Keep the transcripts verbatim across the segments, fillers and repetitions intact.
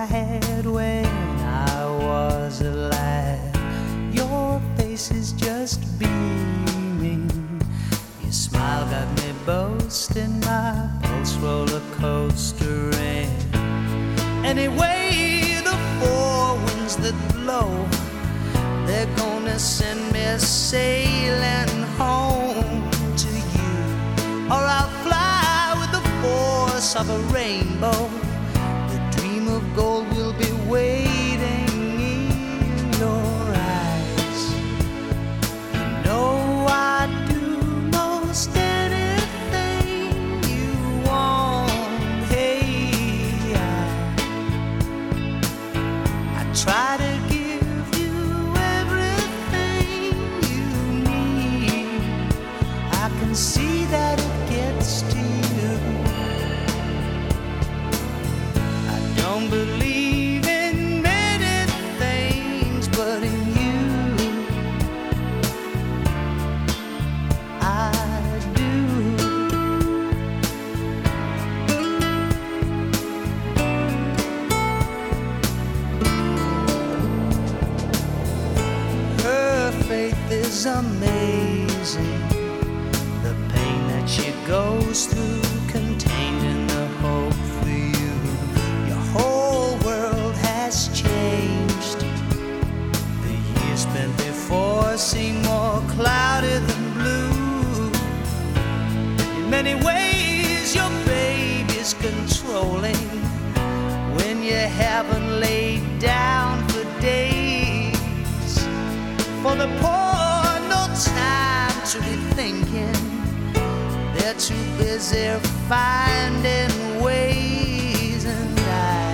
I had when I was alive. Your face is just beaming. Your smile got me boasting, my pulse roller coastering. Anyway, the four winds that blow, they're gonna send me sailing home to you. Or I'll fly with the force of a rainbow. The dream of gold will be waiting in your eyes. You know I'd do most anything you want. Hey, I, I try to give you everything you need. I can see that it gets to you. I don't believe in many things, but in you I do. Her faith is amazing. The pain that she goes through, contained in the hope for you. Your whole world has changed. The years spent before seem more cloudy than blue. In many ways your baby's controlling. When you haven't laid down for days. For the poor, no time to be thinking. They're too busy finding ways, and I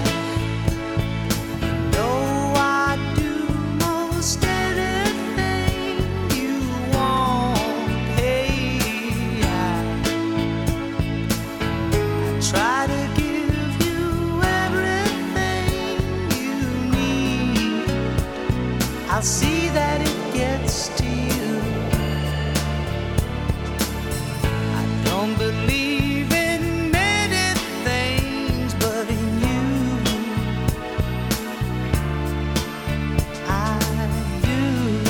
know I do most anything you want. Hey, I, I try to give you everything you need. I'll see that it gets to you. I don't believe in many things, but in you I do.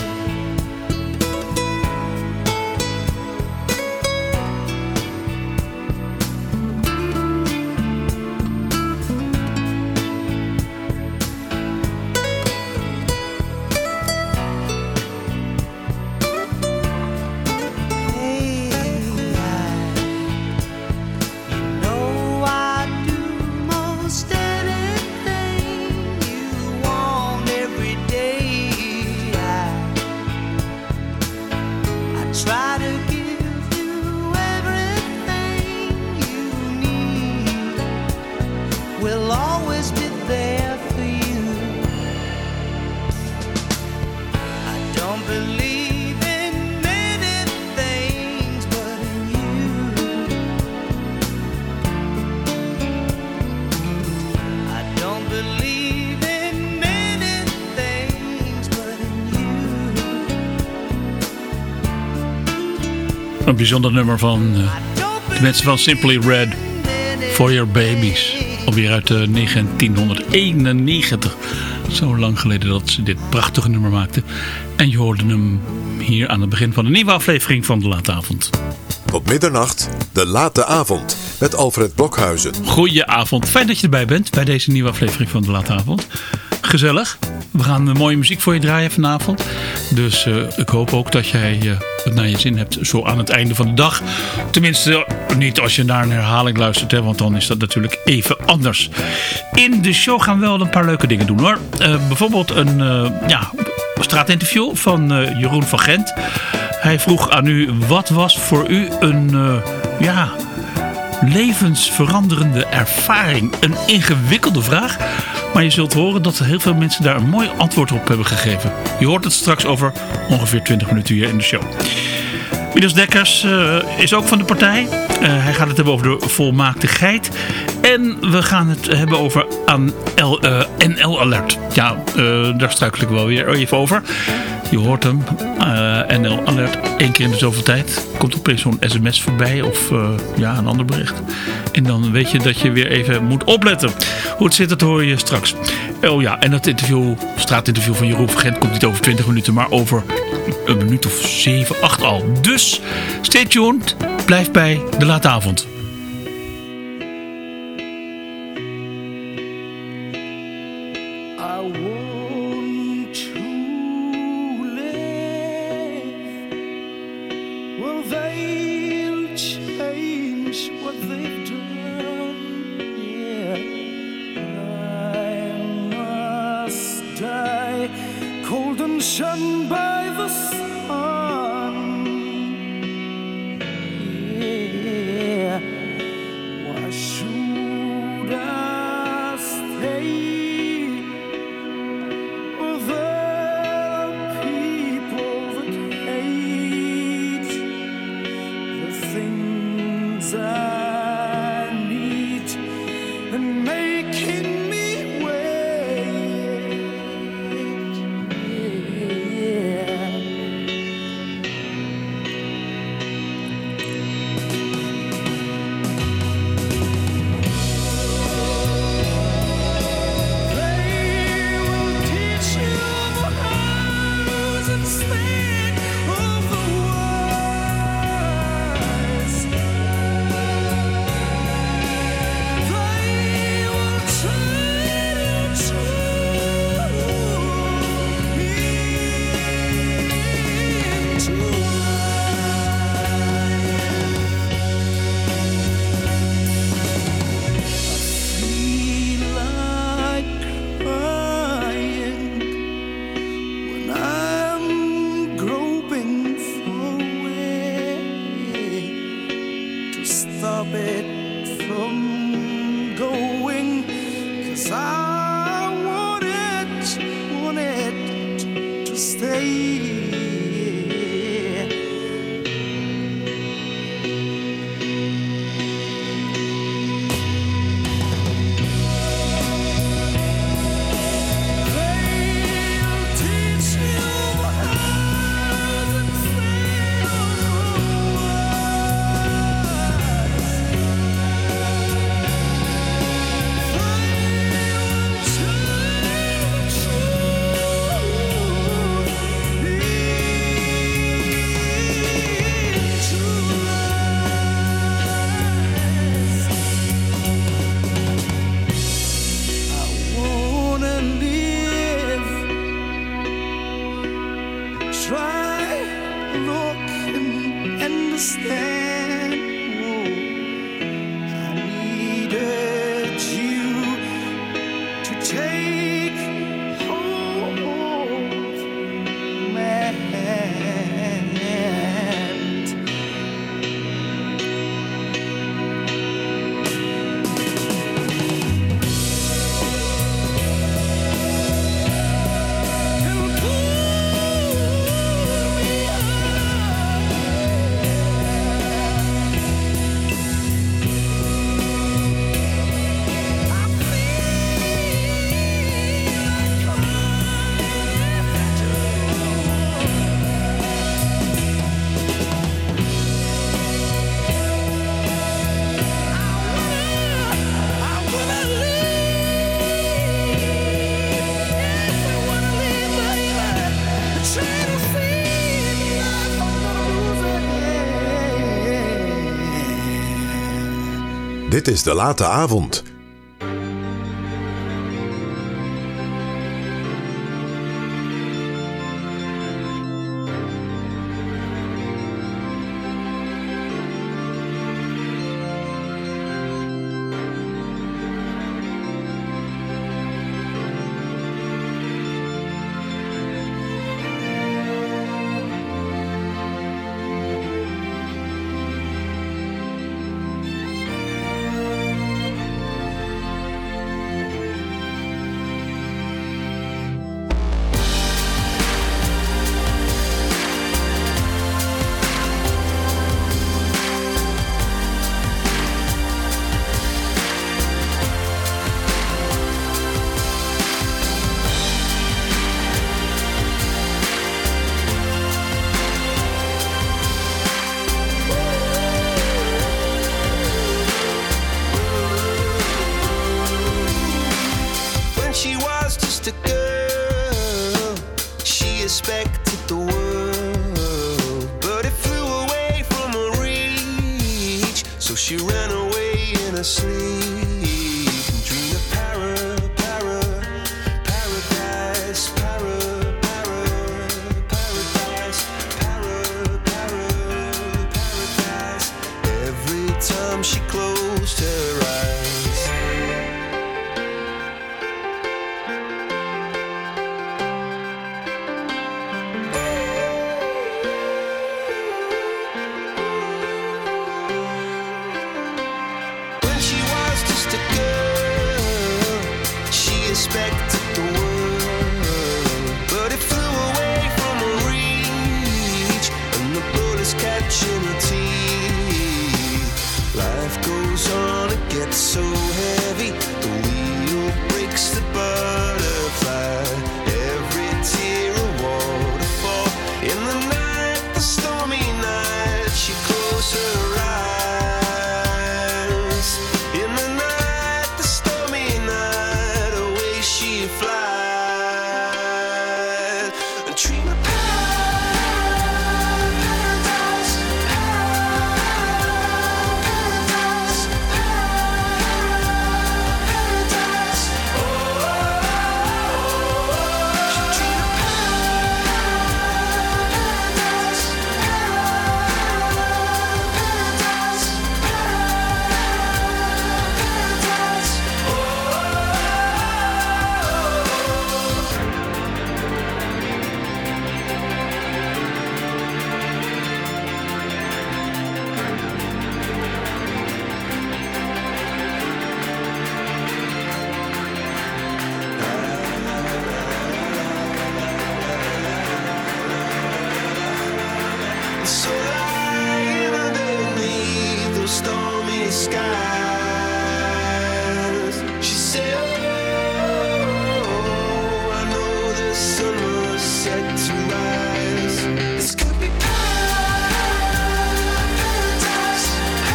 Een bijzonder nummer van uh, de mensen van Simply Red, For Your Babies. Alweer uit uh, negentien eenennegentig. Zo lang geleden dat ze dit prachtige nummer maakten. En je hoorde hem hier aan het begin van de nieuwe aflevering van De Late Avond. Tot middernacht, De Late Avond, met Alfred Blokhuizen. Goedenavond, fijn dat je erbij bent bij deze nieuwe aflevering van De Late Avond. Gezellig. We gaan uh, mooie muziek voor je draaien vanavond. Dus uh, ik hoop ook dat jij uh, het naar je zin hebt zo aan het einde van de dag. Tenminste, uh, niet als je naar een herhaling luistert, hè, want dan is dat natuurlijk even anders. In de show gaan we wel een paar leuke dingen doen, hoor. Uh, bijvoorbeeld een uh, ja, straatinterview van uh, Jeroen van Gent. Hij vroeg aan u, wat was voor u een uh, ja, levensveranderende ervaring? Een ingewikkelde vraag. Maar je zult horen dat heel veel mensen daar een mooi antwoord op hebben gegeven. Je hoort het straks over ongeveer twintig minuten hier in de show. Midas Dekkers uh, is ook van de partij. Uh, hij gaat het hebben over de volmaakte geit. En we gaan het hebben over N L Alert. Ja, uh, daar struikel ik wel weer even over. Je hoort hem. Uh, Uh, N L Alert, één keer in de zoveel tijd komt opeens zo'n sms voorbij of uh, ja, een ander bericht. En dan weet je dat je weer even moet opletten. Hoe het zit, dat hoor je straks. Oh ja, en dat interview, straatinterview van Jeroen Vergent komt niet over twintig minuten, maar over een minuut of zeven, acht al. Dus stay tuned, blijf bij De Late Avond. Dit is De Late Avond. expected the world, but it flew away from her reach. So she ran away in her sleep and dreamed of para, para, paradise, para, para, paradise, para, para, paradise. Every time she closed her eyes. Expected the world, but it flew away from her reach, and the bullets catching her teeth. Life goes on, it gets so heavy, the wheel breaks the butterfly. Every tear a waterfall. In the night, the stormy night, she closed her eyes. In the night, the stormy night, away she flies. And dream of paradise, paradise, paradise. Oh, she dreamed of paradise, paradise, paradise. So lying underneath those stormy skies, she said, oh, I know the sun was set to rise. This could be paradise,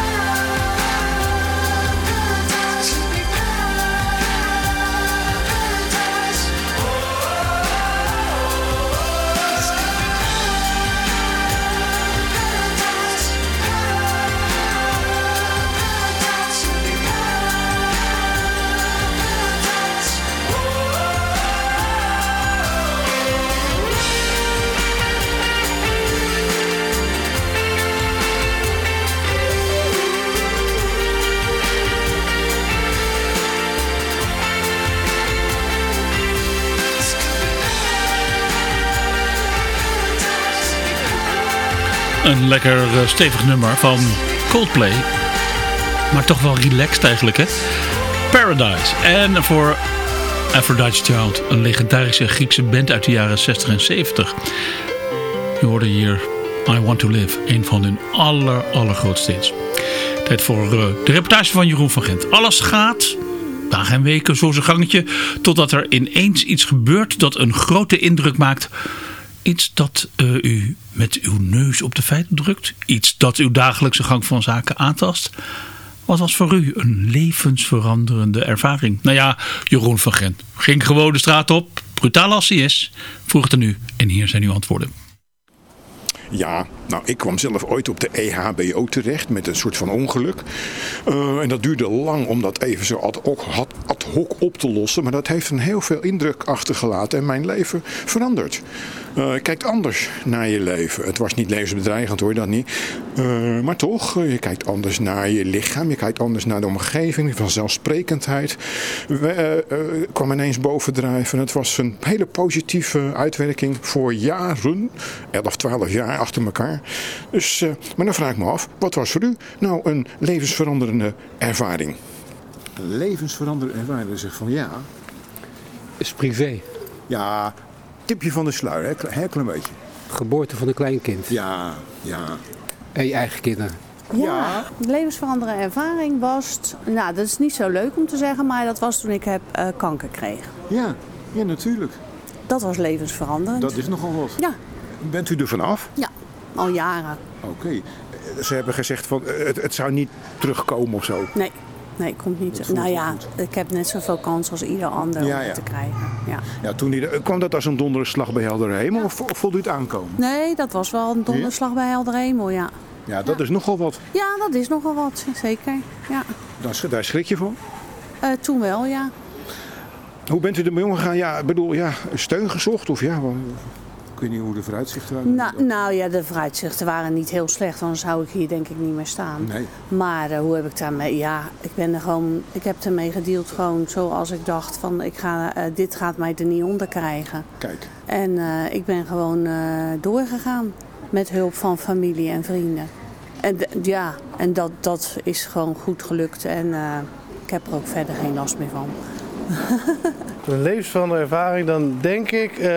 paradise, could be paradise. Oh, this could be Een lekker uh, stevig nummer van Coldplay. Maar toch wel relaxed eigenlijk, hè? Paradise. En voor Aphrodite's Child, een legendarische Griekse band uit de jaren zestig en zeventig. Je hoorde hier I Want To Live, een van hun aller, allergrootste hits. Tijd voor uh, de reportage van Jeroen van Gent. Alles gaat, dagen en weken, zo zijn gangetje, totdat er ineens iets gebeurt dat een grote indruk maakt. Iets dat uh, u met uw neus op de feiten drukt. Iets dat uw dagelijkse gang van zaken aantast. Wat was voor u een levensveranderende ervaring? Nou ja, Jeroen van Gent ging gewoon de straat op. Brutaal als hij is. Vroeg het aan u. En hier zijn uw antwoorden. Ja, nou, ik kwam zelf ooit op de E H B O terecht met een soort van ongeluk. Uh, en dat duurde lang om dat even zo ad hoc, ad hoc op te lossen. Maar dat heeft een heel veel indruk achtergelaten en mijn leven veranderd. Uh, je kijkt anders naar je leven. Het was niet levensbedreigend hoor, dat niet. Uh, maar toch, uh, je kijkt anders naar je lichaam. Je kijkt anders naar de omgeving, vanzelfsprekendheid. We, uh, uh, kwam ineens bovendrijven. Het was een hele positieve uitwerking voor jaren. elf, twaalf jaar achter elkaar. Dus, uh, maar dan vraag ik me af, wat was voor u nou een levensveranderende ervaring? Een levensveranderende ervaring, zeg van ja. Is privé. Ja, tipje van de sluier, hè, heel klein beetje. Geboorte van een klein kind. Ja, ja. En je eigen kinderen. Ja, Ja. de levensveranderende ervaring was, nou dat is niet zo leuk om te zeggen, maar dat was toen ik heb, uh, kanker kreeg. Ja, ja, natuurlijk. Dat was levensveranderend. Dat is nogal wat. Ja, Bent u er vanaf? ja, al jaren. Oké. Ze hebben gezegd van het, het zou niet terugkomen of zo. Nee, Nee, komt niet. Dat voelt Nou wel ja, goed. ik heb net zoveel kans als ieder ander Ja, om het ja. te krijgen. Ja. Ja, toen die er, kwam dat als een donderslag bij helder hemel of, of voelde u het aankomen? Nee, dat was wel een donderslag bij helder hemel, ja. Ja, dat is nogal wat. Ja, dat is nogal wat, zeker. Ja. Daar, sch- daar schrik je van. Uh, toen wel, ja. Hoe bent u ermee omgegaan? Ja, ik bedoel, ja, steun gezocht of ja, wel, ik weet niet hoe de vooruitzichten waren. Nou, nou ja, de vooruitzichten waren niet heel slecht, dan zou ik hier denk ik niet meer staan. Nee. Maar uh, hoe heb ik daarmee? Ja, ik ben er gewoon, ik heb ermee gedeeld gewoon zoals ik dacht van, ik ga, uh, dit gaat mij er niet onder krijgen. Kijk. En uh, ik ben gewoon uh, doorgegaan met hulp van familie en vrienden. En d- ja, en dat, dat is gewoon goed gelukt en uh, ik heb er ook verder geen last meer van. Een levensveranderende ervaring, dan denk ik uh,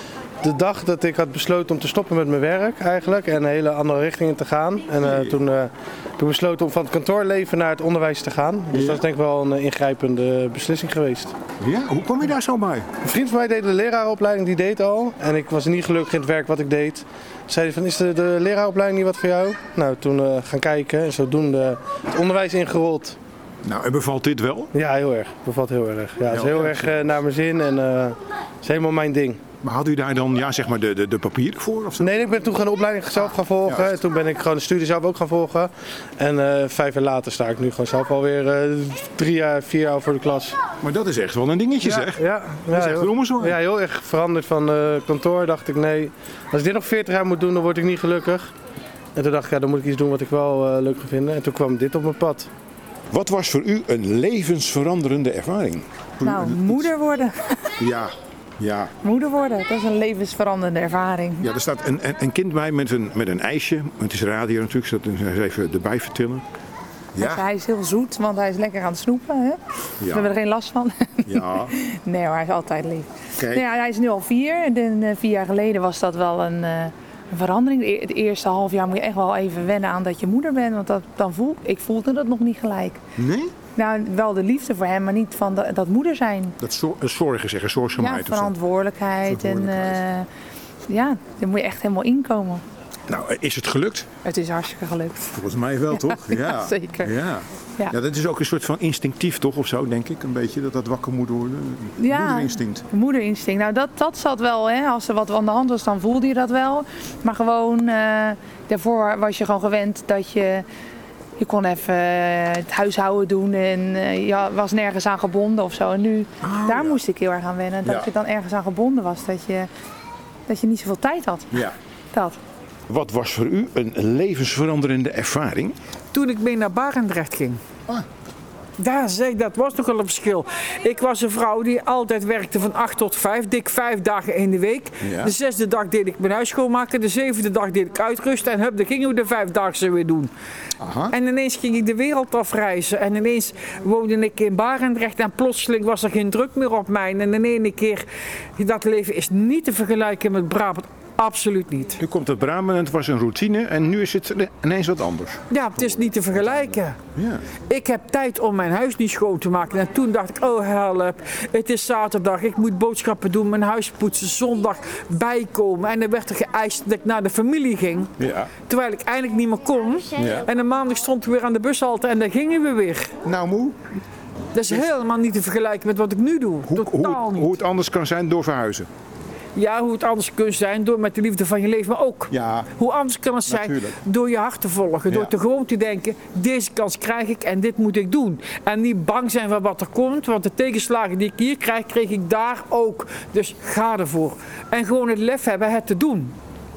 de dag dat ik had besloten om te stoppen met mijn werk eigenlijk en een hele andere richting in te gaan. En uh, toen uh, heb ik besloten om van het kantoorleven naar het onderwijs te gaan. Dus ja. dat is denk ik wel een uh, ingrijpende beslissing geweest. Ja, hoe kom je daar zo bij? Een vriend van mij deed de leraaropleiding, die deed al. En ik was niet gelukkig in het werk wat ik deed. Zei hij van, is de, de leraaropleiding niet wat voor jou? Nou, toen uh, gaan kijken en zodoende het onderwijs ingerold. Nou, en bevalt dit wel? Ja, heel erg. Bevalt heel erg. Ja, het is Heel heel erg, erg uh, naar mijn zin en uh, het is helemaal mijn ding. Maar had u daar dan ja, zeg maar de, de, de papieren voor? Of zo? Nee, ik ben toen gewoon de opleiding zelf gaan volgen. En toen ben ik gewoon de studie zelf ook gaan volgen. En uh, vijf jaar later sta ik nu gewoon zelf alweer uh, drie jaar, vier jaar voor de klas. Maar dat is echt wel een dingetje, Ja, zeg. ja, Dat is ja, echt heel, een ommezwaai. ja, heel erg veranderd van uh, kantoor. Dacht ik, nee, als ik dit nog veertig jaar moet doen, dan word ik niet gelukkig. En toen dacht ik, ja, dan moet ik iets doen wat ik wel uh, leuk ga vinden. En toen kwam dit op mijn pad. Wat was voor u een levensveranderende ervaring? Nou, moeder worden. Ja, ja. Moeder worden, dat is een levensveranderende ervaring. Ja, er staat een, een, een kind bij met een, met een ijsje. Het is radio natuurlijk, zodat we eens even erbij vertellen. Ja. Dus hij is heel zoet, want hij is lekker aan het snoepen. Hè? Ja. We hebben er geen last van. Ja. Nee hoor, hij is altijd lief. Kijk. Nou ja, hij is nu al vier. En uh, vier jaar geleden was dat wel een, uh, een verandering. Het eerste half jaar moet je echt wel even wennen aan dat je moeder bent. Want dat, dan voel, ik voelde dat nog niet gelijk. Nee? Nou, wel de liefde voor hem, maar niet van de, dat moeder zijn. Dat zo, zorgen zeggen, zorgzaamheid. Ja, verantwoordelijkheid. verantwoordelijkheid. En uh, ja, daar moet je echt helemaal inkomen. Nou, is het gelukt? Het is hartstikke gelukt. Volgens mij wel, toch? Ja, Ja, ja zeker. Ja. Ja. Ja, dat is ook een soort van instinctief, toch? Of zo, denk ik. Een beetje dat dat wakker moet worden. Ja, moederinstinct. Moederinstinct. Nou, dat, dat zat wel. Hè. Als er wat aan de hand was, dan voelde je dat wel. Maar gewoon, uh, daarvoor was je gewoon gewend dat je... Je kon even het huishouden doen en uh, je was nergens aan gebonden of zo. En nu, oh, daar ja. moest ik heel erg aan wennen. Dat ja. je dan ergens aan gebonden was. Dat je, dat je niet zoveel tijd had. Ja. Dat. Wat was voor u een levensveranderende ervaring? Toen ik mee naar Barendrecht ging. Ah. Daar zeg, dat was toch wel een verschil. Ik was een vrouw die altijd werkte van acht tot vijf, dik vijf dagen in de week. Ja. De zesde dag deed ik mijn huis schoonmaken, de zevende dag deed ik uitrusten en hup, dan gingen we de vijfdaagse weer doen. Aha. En ineens ging ik de wereld afreizen en ineens woonde ik in Barendrecht en plotseling was er geen druk meer op mij. En in ene keer, dat leven is niet te vergelijken met Brabant. Absoluut niet. Nu komt het Brabant en het was een routine en nu is het ineens wat anders. Ja, het is niet te vergelijken. Ja. Ik heb tijd om mijn huis niet schoon te maken. En toen dacht ik, oh help, het is zaterdag, ik moet boodschappen doen, mijn huis poetsen, zondag bijkomen. En dan werd er geëist dat ik naar de familie ging. Ja. Terwijl ik eigenlijk niet meer kon. Ja. En een maandag stond ik weer aan de bushalte en dan gingen we weer. Nou moe. Dat is helemaal niet te vergelijken met wat ik nu doe. Hoe, Totaal hoe, niet. hoe het anders kan zijn door verhuizen. Ja, hoe het anders kan zijn door met de liefde van je leven, maar ook ja, hoe anders kan het zijn natuurlijk. door je hart te volgen. Door ja. te gewoon te denken, deze kans krijg ik en dit moet ik doen. En niet bang zijn van wat er komt, want de tegenslagen die ik hier krijg, kreeg ik daar ook. Dus ga ervoor. En gewoon het lef hebben het te doen.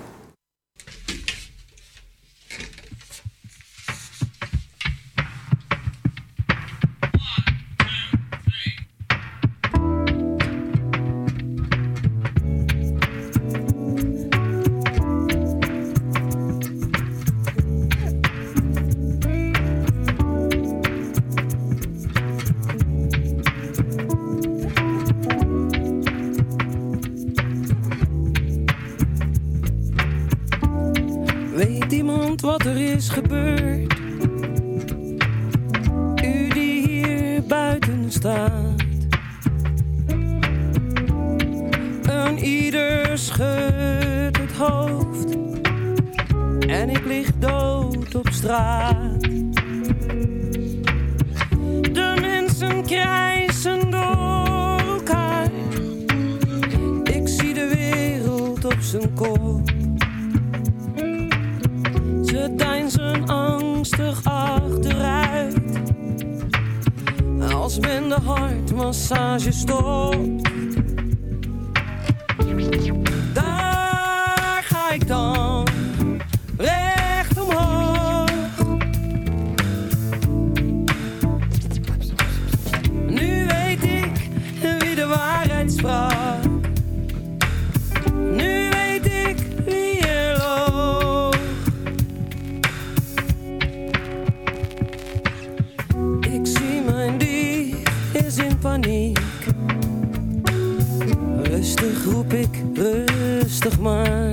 Weet iemand wat er is gebeurd? U die hier buiten staat. En ieder schudt het hoofd. En ik lig dood op straat. De zijn kop. Ze deinzen angstig achteruit als men de hartmassage stopt. Daar ga ik dan, recht omhoog. Nu weet ik wie de waarheid sprak. Nu weet ik wie er loog. Ik zie mijn dief is in paniek. Rustig roep ik, rustig maar.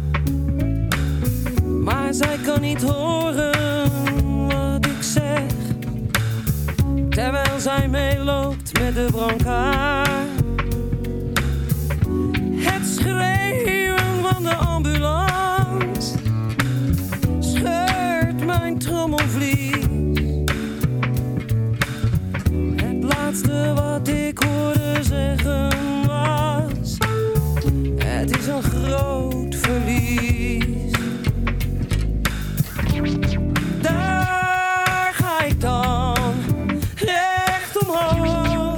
Maar zij kan niet horen wat ik zeg, terwijl zij meeloopt met de brancard. Het schreeuwen van de ambulance scheurt mijn trommelvlies. Het laatste wat ik hoorde zeggen was: het is een groot verlies. Daar ga ik dan, recht omhoog.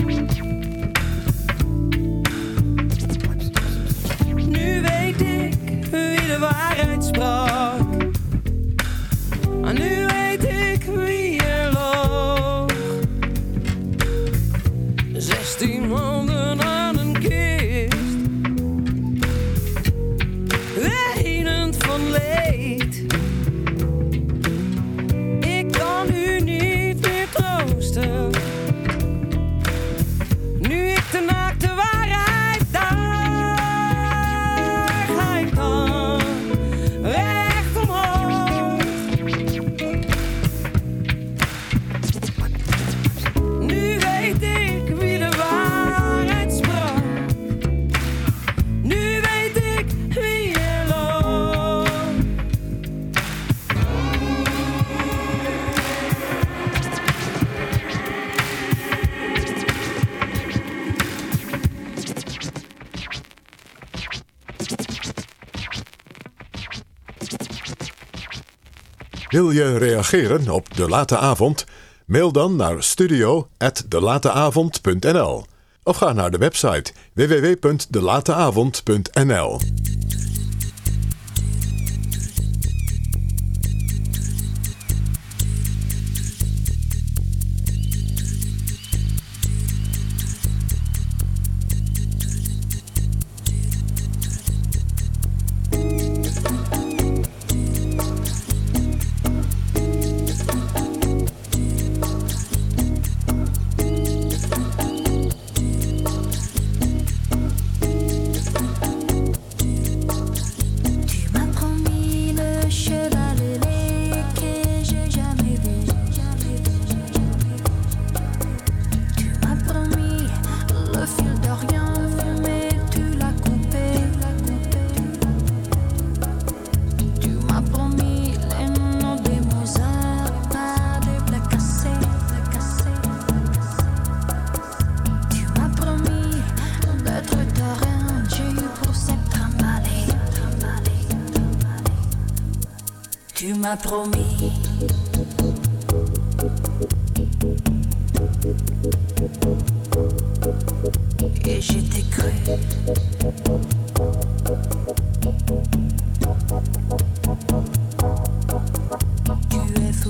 Nu weet ik wie de waarheid sprak. Nu weet ik wie er loog. Zestien handen aan een kist, weenend van leed. Ik kan u niet meer troosten, nu ik de naakte waarheid. Daar ga ik dan, recht omhoog. Nu weet ik wie de waarheid sprak. Nu weet ik wie er loog. Wil je reageren op De Late Avond? Mail dan naar studio at delateavond punt n l of ga naar de website w w w punt delateavond punt n l. Tu m'as promis. Et je t'ai cru. Tu es fou.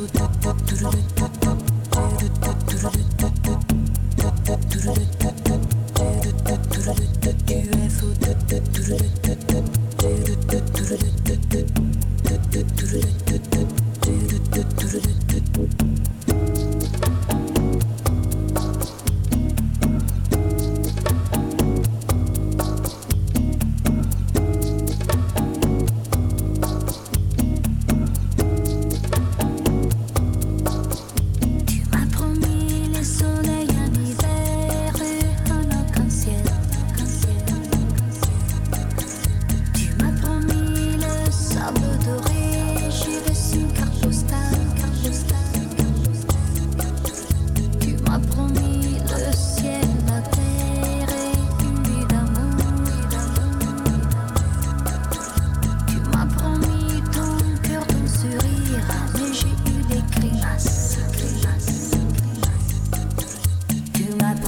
Tu m'as promis les soleils en hiver.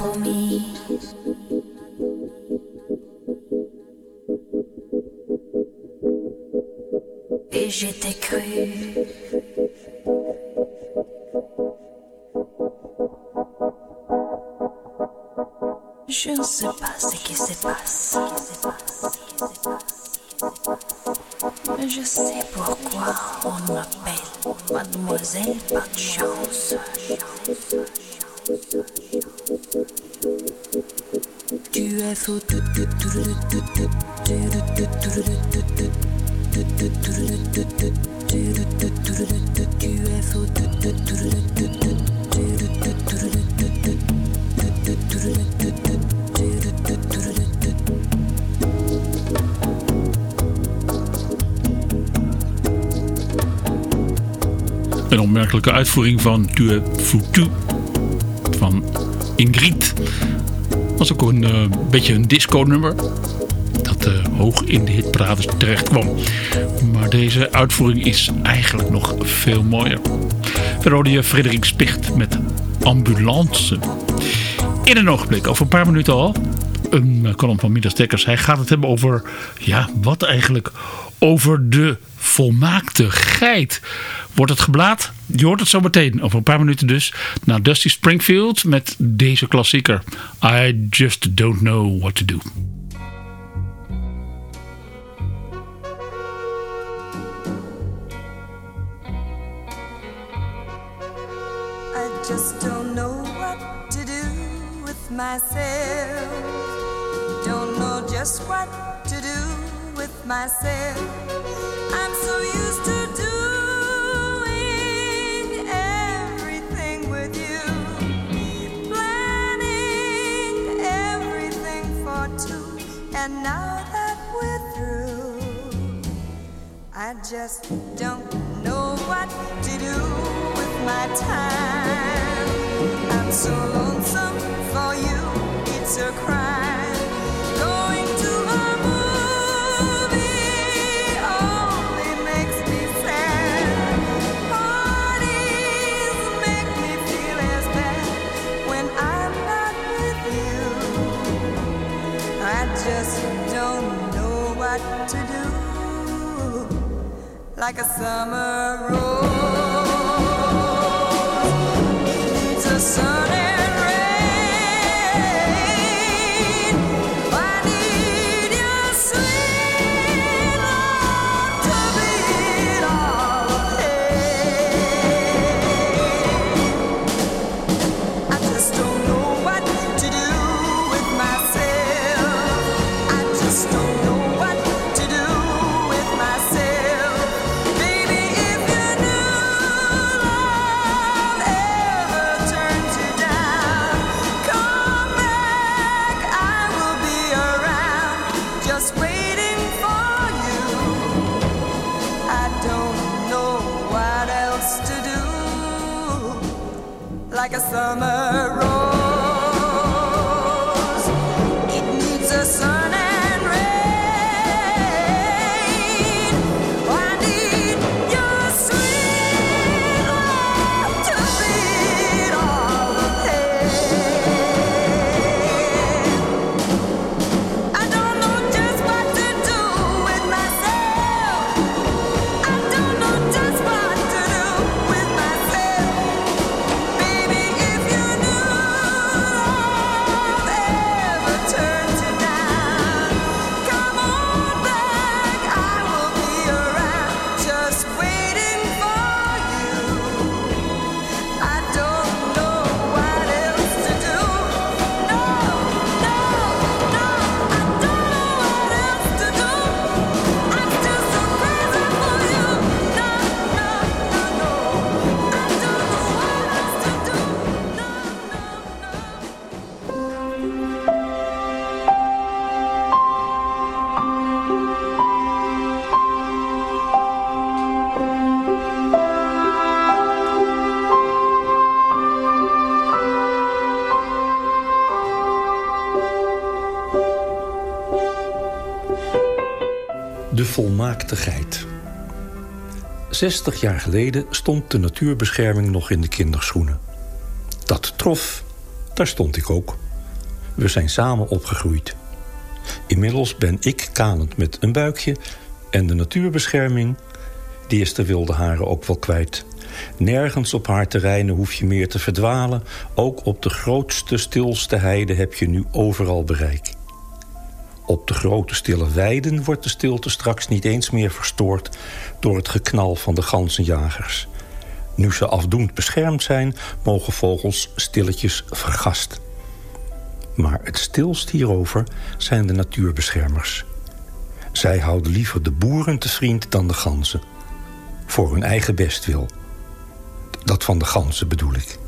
promis. Et je t'ai cru. Je ne sais pas ce qui se passe. Mais je sais pourquoi on m'appelle Mademoiselle Pas de Chance. Tu es fou. Een opmerkelijke uitvoering van Tu es foutu van Ingrid. Was ook een uh, beetje een disco nummer dat uh, hoog in de hitparades terecht kwam. Maar deze uitvoering is eigenlijk nog veel mooier. Verder hoorde je Frederik Spicht met Ambulance. In een ogenblik, over een paar minuten al, een uh, column van Midas Dekkers. Hij gaat het hebben over, ja, wat eigenlijk? Over de volmaakte geit. Wordt het geblaad? Je hoort het zo meteen. Over een paar minuten dus. Naar Dusty Springfield met deze klassieker. I just don't know what to do. I just don't know what to do with myself. Don't know just what to do with myself. I'm so used to doing everything with you, planning everything for two, and now that we're through, I just don't know what to do with my time. I'm so lonesome for you, it's a crime. Going to a movie only makes me sad. Parties make me feel as bad when I'm not with you. I just don't know what to do. Like a summer rose needs a sun and rain. I need your sweet love to beat all the pain. I just don't know what to do with myself. I just don't know what to do with myself. Baby, if your new love ever turns you down, come back, I will be around, just waiting for you. I don't know what else to do. Like a summer rose, it needs a sun and rain. I need your sweet love to beat all the pain. I don't know just what to do with myself. I don't know just what to do with myself. Baby, if your new love ever turns you down, come on back, I will be around, just waiting for you. I don't know what else to do. No, no, no, I don't know what else to do. I'm still so crazy for you. No, no, no, no, I don't know what else to do. No, De volmaakte geit. Zestig jaar geleden stond de natuurbescherming nog in de kinderschoenen. Dat trof, daar stond ik ook. We zijn samen opgegroeid. Inmiddels ben ik kalend met een buikje en de natuurbescherming, die is de wilde haren ook wel kwijt. Nergens op haar terreinen hoef je meer te verdwalen. Ook op de grootste, stilste heide heb je nu overal bereik. Op de grote stille weiden wordt de stilte straks niet eens meer verstoord door het geknal van de ganzenjagers. Nu ze afdoend beschermd zijn, mogen vogels stilletjes vergast. Maar het stilst hierover zijn de natuurbeschermers. Zij houden liever de boeren te vriend dan de ganzen. Voor hun eigen bestwil. Dat van de ganzen bedoel ik.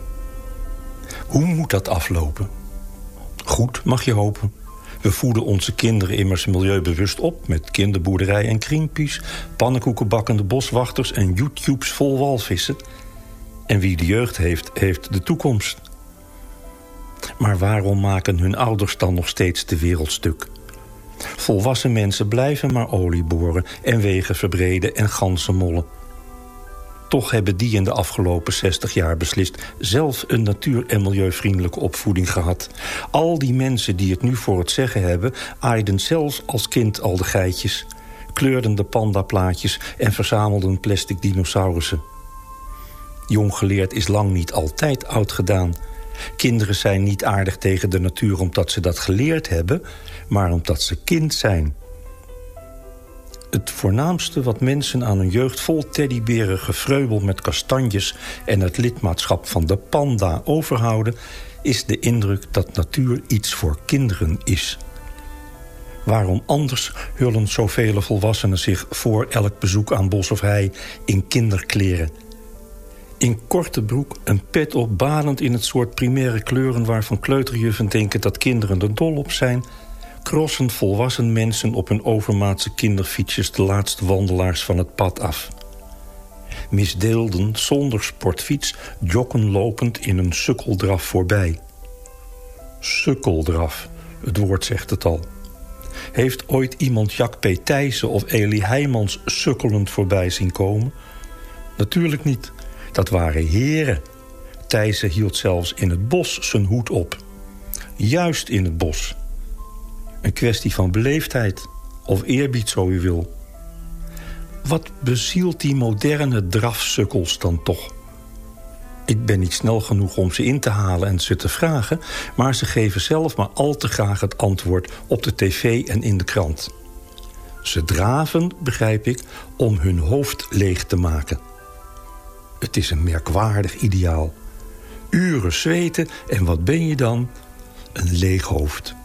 Hoe moet dat aflopen? Goed, mag je hopen. We voeden onze kinderen immers milieubewust op met kinderboerderij en Greenpeace, pannenkoekenbakkende boswachters en YouTubes vol walvissen. En wie de jeugd heeft, heeft de toekomst. Maar waarom maken hun ouders dan nog steeds de wereld stuk? Volwassen mensen blijven maar olie boren en wegen verbreden en ganzen mollen. Toch hebben die in de afgelopen zestig jaar beslist zelf een natuur- en milieuvriendelijke opvoeding gehad. Al die mensen die het nu voor het zeggen hebben, aaiden zelfs als kind al de geitjes, kleurden de pandaplaatjes en verzamelden plastic dinosaurussen. Jong geleerd is lang niet altijd oud gedaan. Kinderen zijn niet aardig tegen de natuur omdat ze dat geleerd hebben, maar omdat ze kind zijn. Het voornaamste wat mensen aan hun jeugd vol teddyberen, gevreubel met kastanjes en het lidmaatschap van de panda overhouden, is de indruk dat natuur iets voor kinderen is. Waarom anders hullen zoveel volwassenen zich voor elk bezoek aan bos of hei in kinderkleren? In korte broek, een pet op, badend in het soort primaire kleuren waarvan kleuterjuffen denken dat kinderen er dol op zijn, crossen volwassen mensen op hun overmaatse kinderfietsjes de laatste wandelaars van het pad af. Misdeelden zonder sportfiets joggen lopend in een sukkeldraf voorbij. Sukkeldraf, het woord zegt het al. Heeft ooit iemand Jacques P. Thijssen of Elie Heijmans sukkelend voorbij zien komen? Natuurlijk niet. Dat waren heren. Thijssen hield zelfs in het bos zijn hoed op. Juist in het bos. Een kwestie van beleefdheid, of eerbied zo u wil. Wat bezielt die moderne drafsukkels dan toch? Ik ben niet snel genoeg om ze in te halen en ze te vragen, maar ze geven zelf maar al te graag het antwoord op de tv en in de krant. Ze draven, begrijp ik, om hun hoofd leeg te maken. Het is een merkwaardig ideaal. Uren zweten en wat ben je dan? Een leeg hoofd.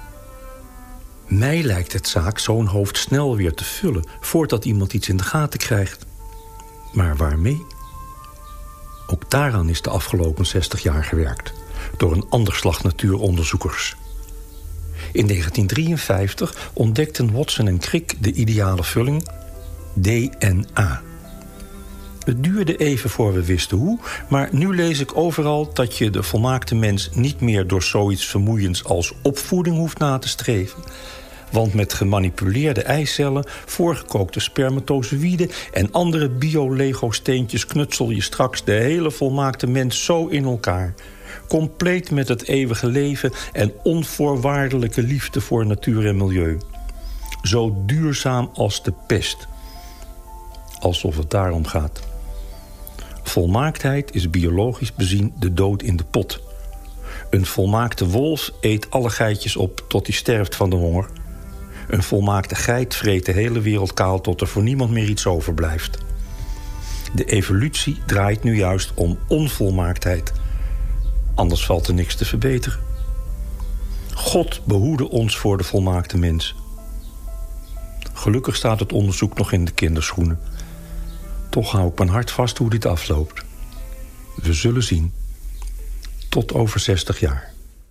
Mij lijkt het zaak zo'n hoofd snel weer te vullen voordat iemand iets in de gaten krijgt. Maar waarmee? Ook daaraan is de afgelopen zestig jaar gewerkt door een ander slag natuuronderzoekers. In negentien drieënvijftig ontdekten Watson en Crick de ideale vulling D N A. Het duurde even voor we wisten hoe, maar nu lees ik overal dat je de volmaakte mens niet meer door zoiets vermoeiends als opvoeding hoeft na te streven. Want met gemanipuleerde eicellen, voorgekookte spermatozoïden en andere bio-Lego-steentjes knutsel je straks de hele volmaakte mens zo in elkaar. Compleet met het eeuwige leven en onvoorwaardelijke liefde voor natuur en milieu. Zo duurzaam als de pest. Alsof het daarom gaat. Volmaaktheid is biologisch bezien de dood in de pot. Een volmaakte wolf eet alle geitjes op tot hij sterft van de honger. Een volmaakte geit vreet de hele wereld kaal tot er voor niemand meer iets overblijft. De evolutie draait nu juist om onvolmaaktheid. Anders valt er niks te verbeteren. God behoede ons voor de volmaakte mens. Gelukkig staat het onderzoek nog in de kinderschoenen. Toch hou ik mijn hart vast hoe dit afloopt. We zullen zien. Tot over zestig jaar.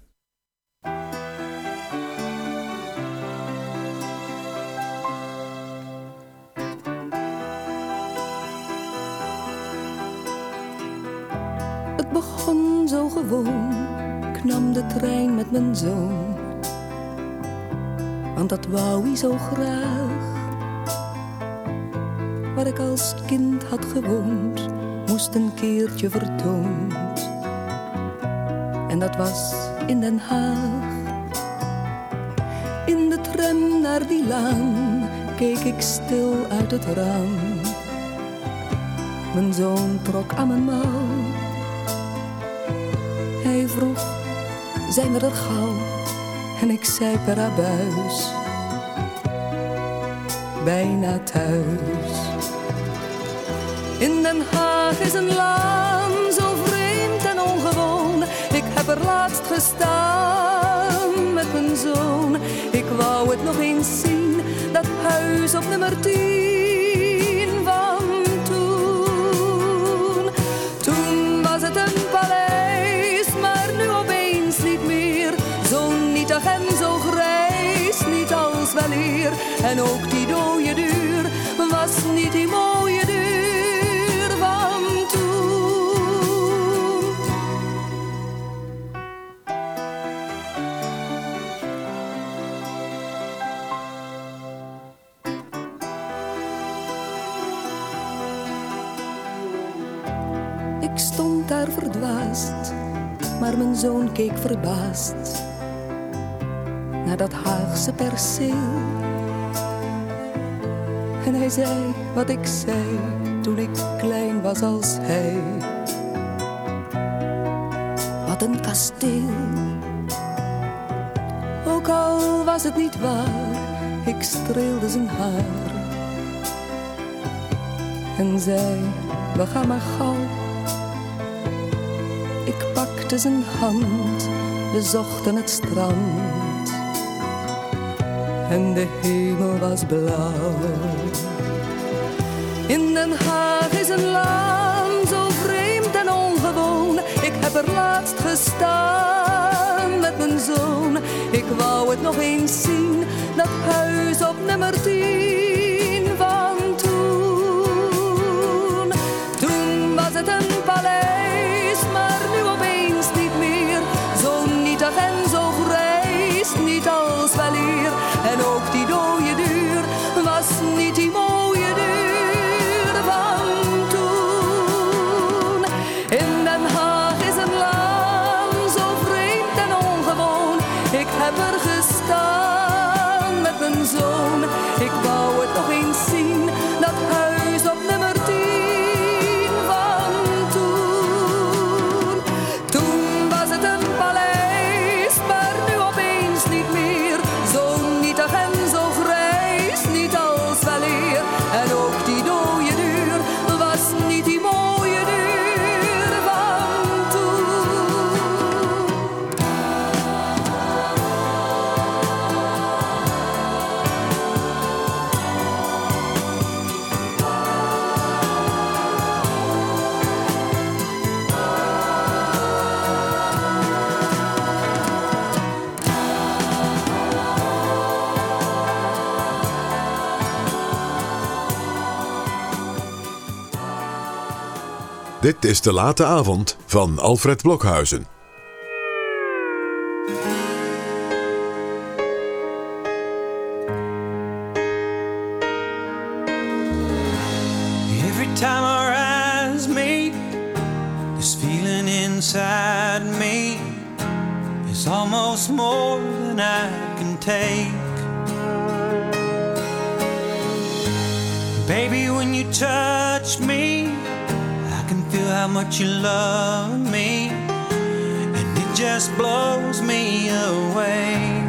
Het begon zo gewoon, ik nam de trein met mijn zoon. Want dat wou hij zo graag. Waar ik als kind had gewoond, moest een keertje vertoond. En dat was in Den Haag. In de tram naar die laan keek ik stil uit het raam. Mijn zoon trok aan mijn mouw. Hij vroeg, zijn we er gauw? En ik zei per abuis, bijna thuis. In Den Haag is een laan zo vreemd en ongewoon. Ik heb er laatst gestaan met mijn zoon. Ik wou het nog eens zien, dat huis op nummer tien van toen. Toen was het een paleis, maar nu opeens niet meer. Zo nietig en zo grijs, niet als weleer. En ook die dode deur was niet die mooie deur van toen. Ik stond daar verdwaasd, maar mijn zoon keek verbaasd naar dat Haagse perceel. En hij zei wat ik zei toen ik klein was als hij. Wat een kasteel. Ook al was het niet waar, ik streelde zijn haar. En zei, we gaan maar gauw. Ik pakte zijn hand, we zochten het strand. En de hemel was blauw. In Den Haag is een laan zo vreemd en ongewoon. Ik heb er laatst gestaan met mijn zoon. Ik wou het nog eens zien, dat huis op nummer tien van toen. Toen was het een paleis, maar nu opeens niet meer. Zo nietig en zo grijs, niet als weleer. En ook die dode deur was niet die mooie deur van toen. In Den Haag is een laan zo vreemd en ongewoon. Ik heb er gestaan met mijn zoon. Ik wou het nog eens zien, dat huis op nummer tien van toen. Toen was het een paleis, maar nu opeens niet meer. Zo nietig en zo grijs, niet als weleer. En ook die dode deur was niet die mooie deur van toen. Dit is De Late Avond van Alfred Blokhuizen. Every time our eyes meet, this feeling inside me is almost more than I can take. Baby, when you touch me, I can feel how much you love me, and it just blows me away.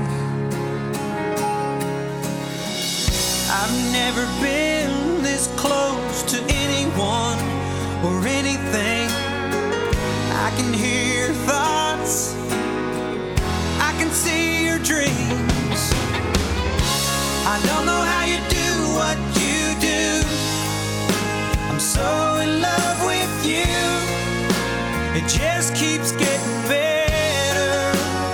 I've never been this close to anyone or anything. I can hear your thoughts, I can see your dreams. I don't know how you do what you do. I'm so in love with you. It just keeps getting better.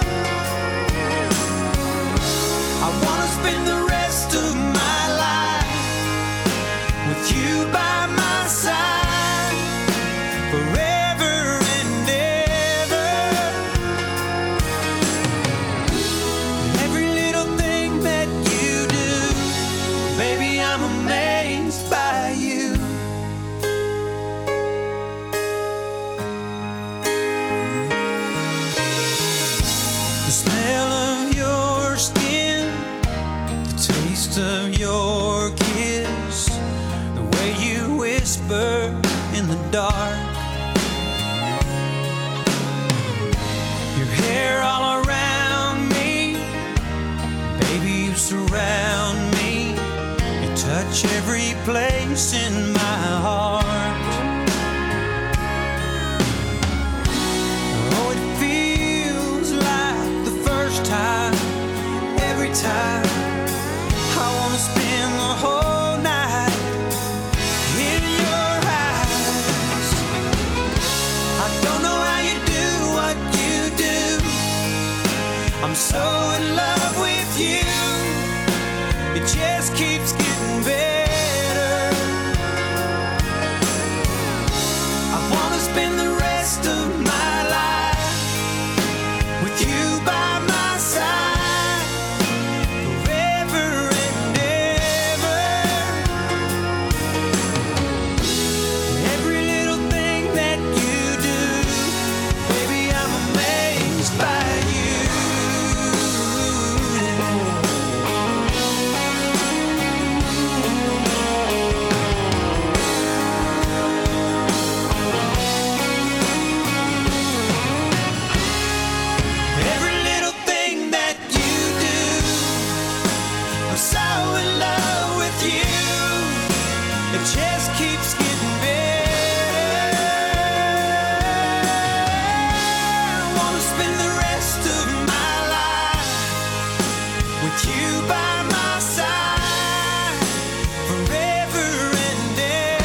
I wanna spend the rest of my life with you by my side forever and ever. Every little thing that you do, baby, I'm amazed by you. The smell of your skin, the taste of your kiss, the way you whisper in the dark, your hair all around me, baby, you surround me, you touch every place in my heart. Oh, it feels like the first time, every time. I wanna spend the whole night in your eyes. I don't know how you do what you do. I'm so in love with you. It just keeps getting better. I wanna spend the rest of my life with you by my side, forever and ever. Every little thing that you do, baby, I'm amazed by you. Every little thing that you do, I'm so in love with you. It just keeps getting better. I wanna spend the rest of my life with you by my side, forever and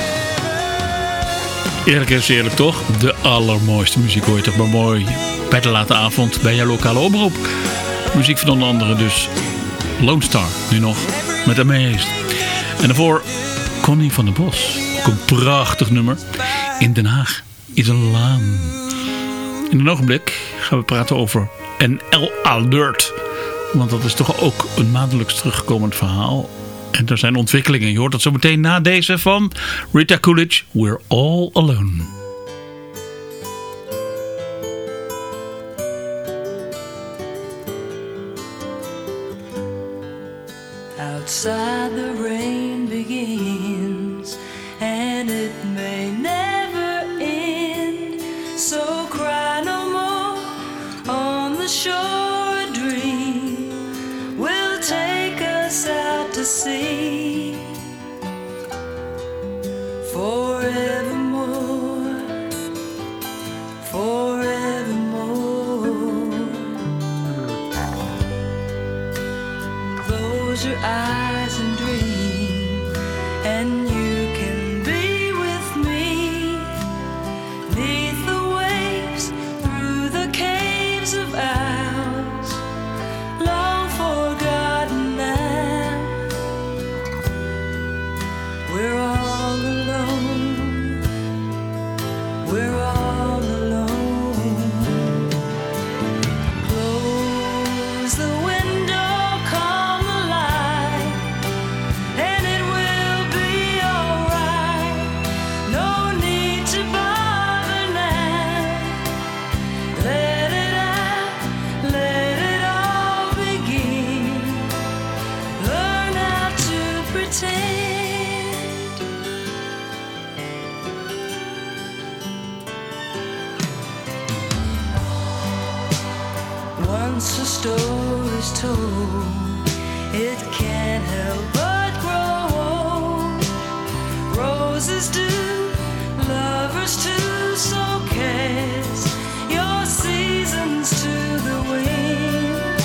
ever. Eerlijk is eerlijk toch? De allermooiste muziek hoor je toch maar mooi bij de late avond bij jouw lokale omroep. Muziek van onder andere dus Lone Star, nu nog met Amazed. En daarvoor Connie van der Bos. Ook een prachtig nummer. In Den Haag is een laan. In een ogenblik gaan we praten over N L Alert. Want dat is toch ook een maandelijks terugkomend verhaal. En er zijn ontwikkelingen. Je hoort dat zo meteen na deze van Rita Coolidge. We're All Alone. Outside the rain begins, and it may never end. So cry no more on the shore. A dream will take us out to sea forevermore, forevermore. Close your eyes and dream, and you can be with me, 'neath the waves, through the caves of ours, long forgotten now. We're all alone, we're all alone. Close the window, calm the light, and it will be alright. No need to bother now. Let it out, let it all begin. Learn how to pretend. Once a story's told, it can't help but grow. Roses do, lovers too, so cast your seasons to the wind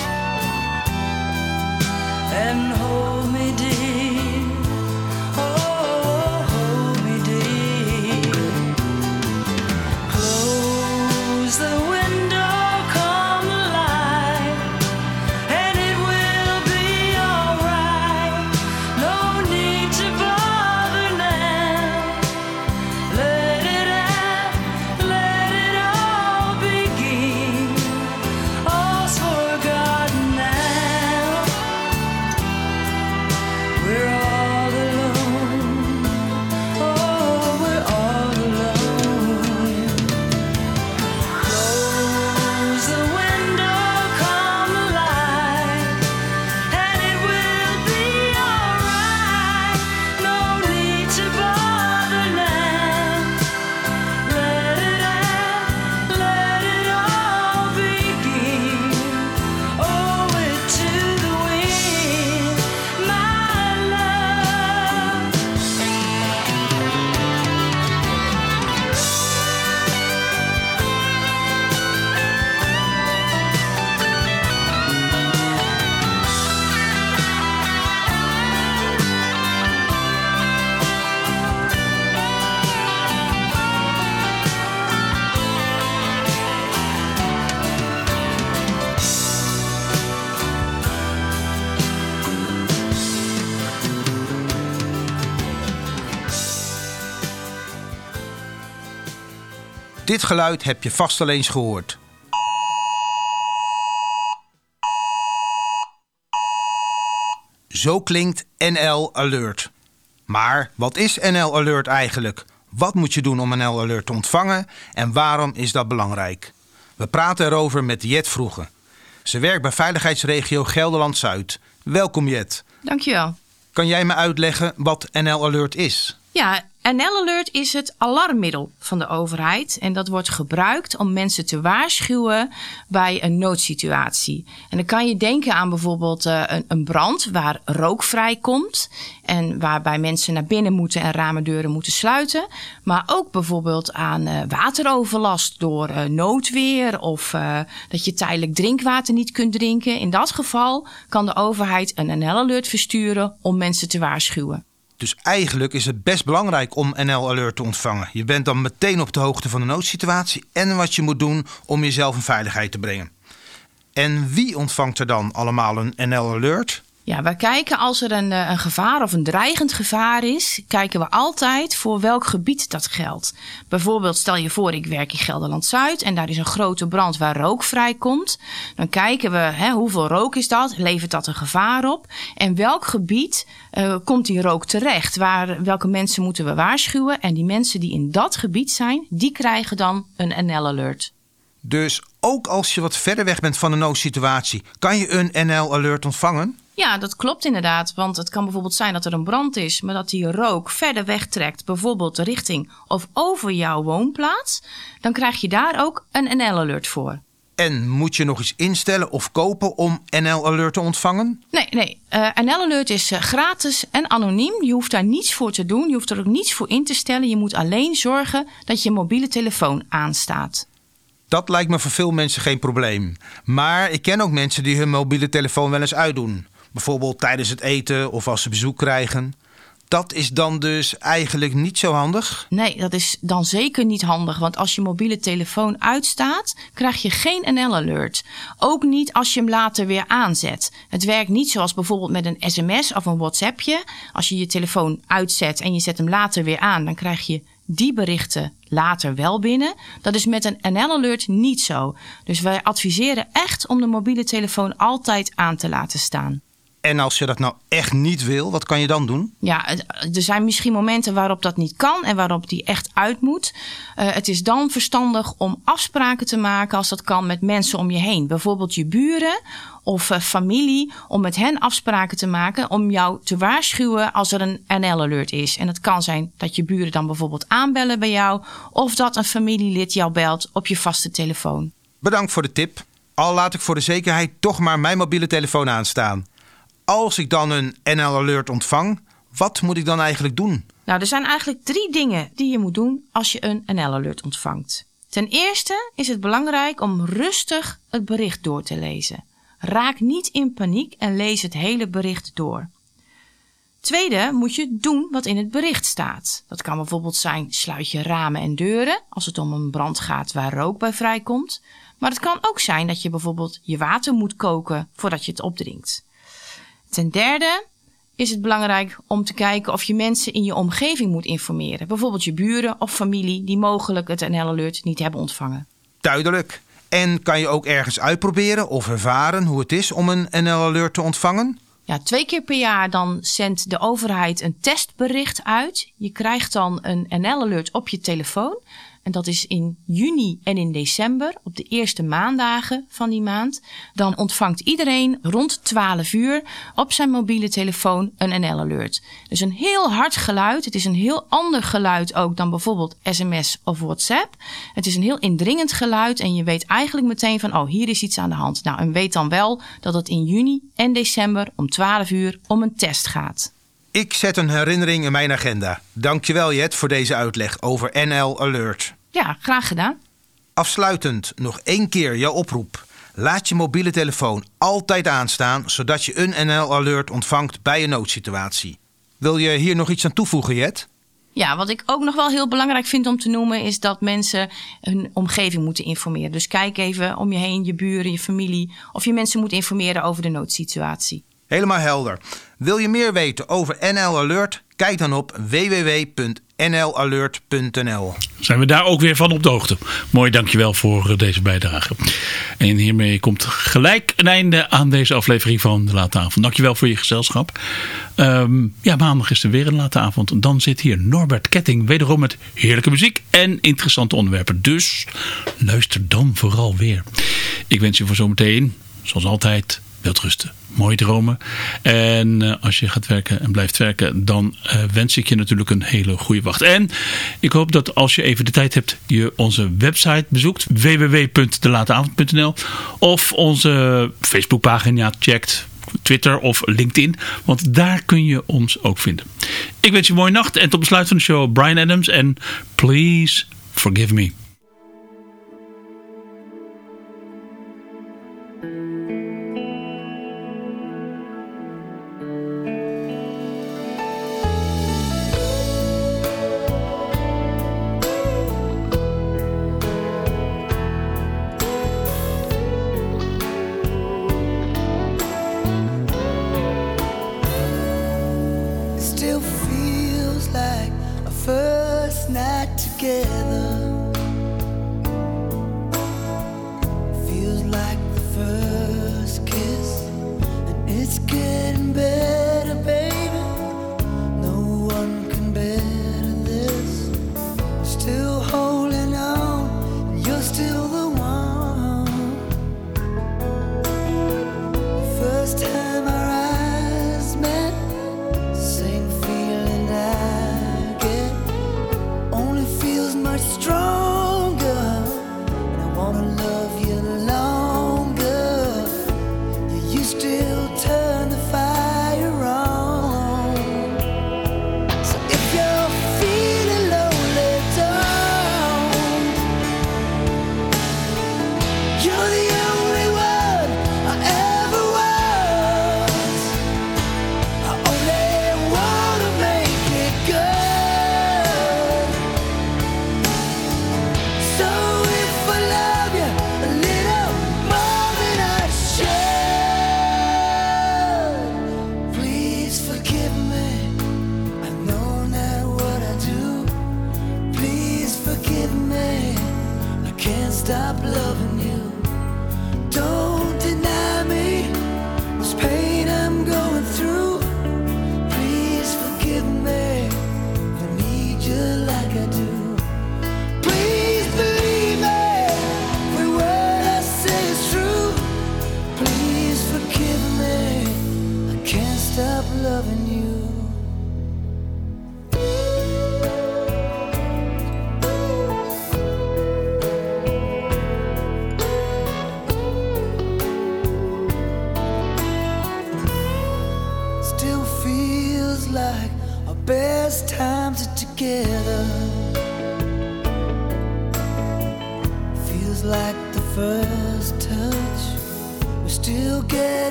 and hold me dear, oh, hold me dear. Close the window, calm the light, and it will be alright. No need to bother now. Let it out, Dit geluid heb je vast al eens gehoord. Zo klinkt N L Alert. Maar wat is N L Alert eigenlijk? Wat moet je doen om N L Alert te ontvangen en waarom is dat belangrijk? We praten erover met Jet Vroege. Ze werkt bij veiligheidsregio Gelderland-Zuid. Welkom Jet. Dankjewel. Kan jij me uitleggen wat N L Alert is? Ja, N L Alert is het alarmmiddel van de overheid. En dat wordt gebruikt om mensen te waarschuwen bij een noodsituatie. En dan kan je denken aan bijvoorbeeld uh, een, een brand waar rook vrijkomt. En waarbij mensen naar binnen moeten en ramen deuren moeten sluiten. Maar ook bijvoorbeeld aan uh, wateroverlast door uh, noodweer. Of uh, dat je tijdelijk drinkwater niet kunt drinken. In dat geval kan de overheid een N L Alert versturen om mensen te waarschuwen. Dus eigenlijk is het best belangrijk om N L Alert te ontvangen. Je bent dan meteen op de hoogte van de noodsituatie en wat je moet doen om jezelf in veiligheid te brengen. En wie ontvangt er dan allemaal een N L Alert? Ja, wij kijken als er een, een gevaar of een dreigend gevaar is, kijken we altijd voor welk gebied dat geldt. Bijvoorbeeld stel je voor ik werk in Gelderland-Zuid en daar is een grote brand waar rook vrijkomt. Dan kijken we hè, hoeveel rook is dat, levert dat een gevaar op en welk gebied uh, komt die rook terecht. Waar, welke mensen moeten we waarschuwen en die mensen die in dat gebied zijn, die krijgen dan een N L Alert. Dus ook als je wat verder weg bent van de noodsituatie, kan je een N L Alert ontvangen? Ja, dat klopt inderdaad. Want het kan bijvoorbeeld zijn dat er een brand is, maar dat die rook verder wegtrekt, bijvoorbeeld de richting of over jouw woonplaats. Dan krijg je daar ook een N L Alert voor. En moet je nog iets instellen of kopen om N L Alert te ontvangen? Nee, nee. Uh, N L Alert is uh, gratis en anoniem. Je hoeft daar niets voor te doen. Je hoeft er ook niets voor in te stellen. Je moet alleen zorgen dat je mobiele telefoon aanstaat. Dat lijkt me voor veel mensen geen probleem. Maar ik ken ook mensen die hun mobiele telefoon wel eens uitdoen. Bijvoorbeeld tijdens het eten of als ze bezoek krijgen. Dat is dan dus eigenlijk niet zo handig? Nee, dat is dan zeker niet handig. Want als je mobiele telefoon uitstaat, krijg je geen N L Alert. Ook niet als je hem later weer aanzet. Het werkt niet zoals bijvoorbeeld met een sms of een WhatsAppje. Als je je telefoon uitzet en je zet hem later weer aan, dan krijg je die berichten later wel binnen. Dat is met een N L Alert niet zo. Dus wij adviseren echt om de mobiele telefoon altijd aan te laten staan. En als je dat nou echt niet wil, wat kan je dan doen? Ja, er zijn misschien momenten waarop dat niet kan en waarop die echt uit moet. Uh, het is dan verstandig om afspraken te maken als dat kan met mensen om je heen. Bijvoorbeeld je buren of uh, familie, om met hen afspraken te maken om jou te waarschuwen als er een N L Alert is. En het kan zijn dat je buren dan bijvoorbeeld aanbellen bij jou of dat een familielid jou belt op je vaste telefoon. Bedankt voor de tip. Al laat ik voor de zekerheid toch maar mijn mobiele telefoon aanstaan. Als ik dan een N L Alert ontvang, wat moet ik dan eigenlijk doen? Nou, er zijn eigenlijk drie dingen die je moet doen als je een N L Alert ontvangt. Ten eerste is het belangrijk om rustig het bericht door te lezen. Raak niet in paniek en lees het hele bericht door. Tweede moet je doen wat in het bericht staat. Dat kan bijvoorbeeld zijn sluit je ramen en deuren als het om een brand gaat waar rook bij vrijkomt. Maar het kan ook zijn dat je bijvoorbeeld je water moet koken voordat je het opdrinkt. Ten derde is het belangrijk om te kijken of je mensen in je omgeving moet informeren. Bijvoorbeeld je buren of familie die mogelijk het N L Alert niet hebben ontvangen. Duidelijk. En kan je ook ergens uitproberen of ervaren hoe het is om een N L Alert te ontvangen? Ja, twee keer per jaar dan zendt de overheid een testbericht uit. Je krijgt dan een N L Alert op je telefoon. En dat is in juni en in december, op de eerste maandagen van die maand. Dan ontvangt iedereen rond twaalf uur op zijn mobiele telefoon een N L Alert. Dus een heel hard geluid. Het is een heel ander geluid ook dan bijvoorbeeld sms of WhatsApp. Het is een heel indringend geluid en je weet eigenlijk meteen van, oh, hier is iets aan de hand. Nou, en weet dan wel dat het in juni en december om twaalf uur om een test gaat. Ik zet een herinnering in mijn agenda. Dankjewel Jet voor deze uitleg over N L Alert. Ja, graag gedaan. Afsluitend nog één keer jouw oproep. Laat je mobiele telefoon altijd aanstaan, zodat je een N L Alert ontvangt bij een noodsituatie. Wil je hier nog iets aan toevoegen, Jet? Ja, wat ik ook nog wel heel belangrijk vind om te noemen is dat mensen hun omgeving moeten informeren. Dus kijk even om je heen, je buren, je familie, of je mensen moet informeren over de noodsituatie. Helemaal helder. Wil je meer weten over N L Alert? Kijk dan op w w w punt n l alert punt n l. Zijn we daar ook weer van op de hoogte. Mooi, dankjewel voor deze bijdrage. En hiermee komt gelijk een einde aan deze aflevering van De Late Avond. Dankjewel voor je gezelschap. Um, ja, maandag is er weer een Late Avond. En dan zit hier Norbert Ketting wederom met heerlijke muziek en interessante onderwerpen. Dus luister dan vooral weer. Ik wens je voor zometeen, zoals altijd, welterusten. Mooie dromen. En uh, als je gaat werken en blijft werken, dan uh, wens ik je natuurlijk een hele goede wacht. En ik hoop dat als je even de tijd hebt, je onze website bezoekt. w w w punt de late avond punt n l of onze Facebookpagina checkt. Twitter of LinkedIn. Want daar kun je ons ook vinden. Ik wens je een mooie nacht. En tot besluit van de show Bryan Adams. En Please Forgive Me.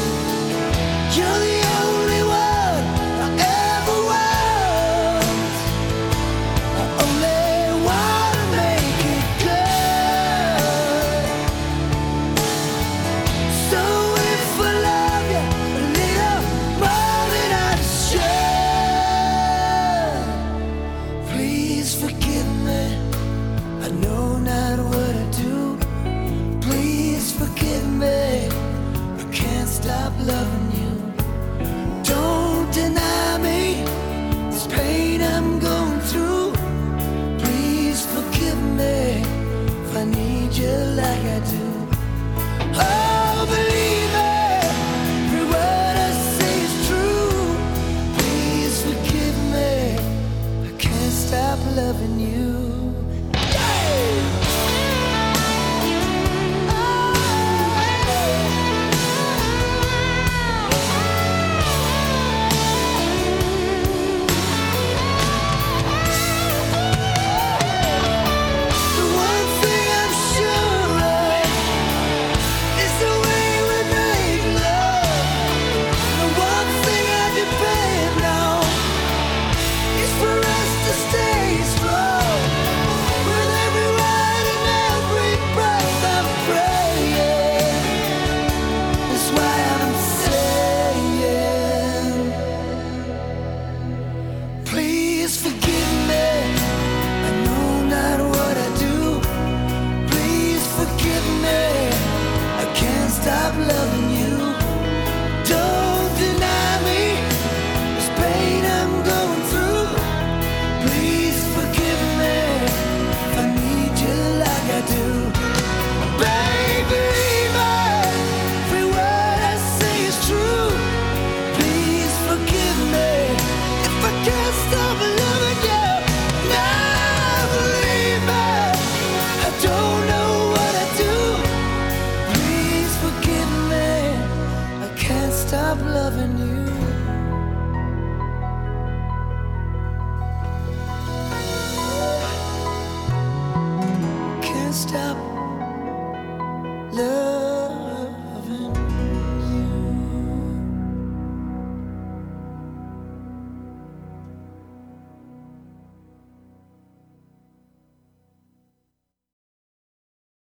You're the only one I ever want. stop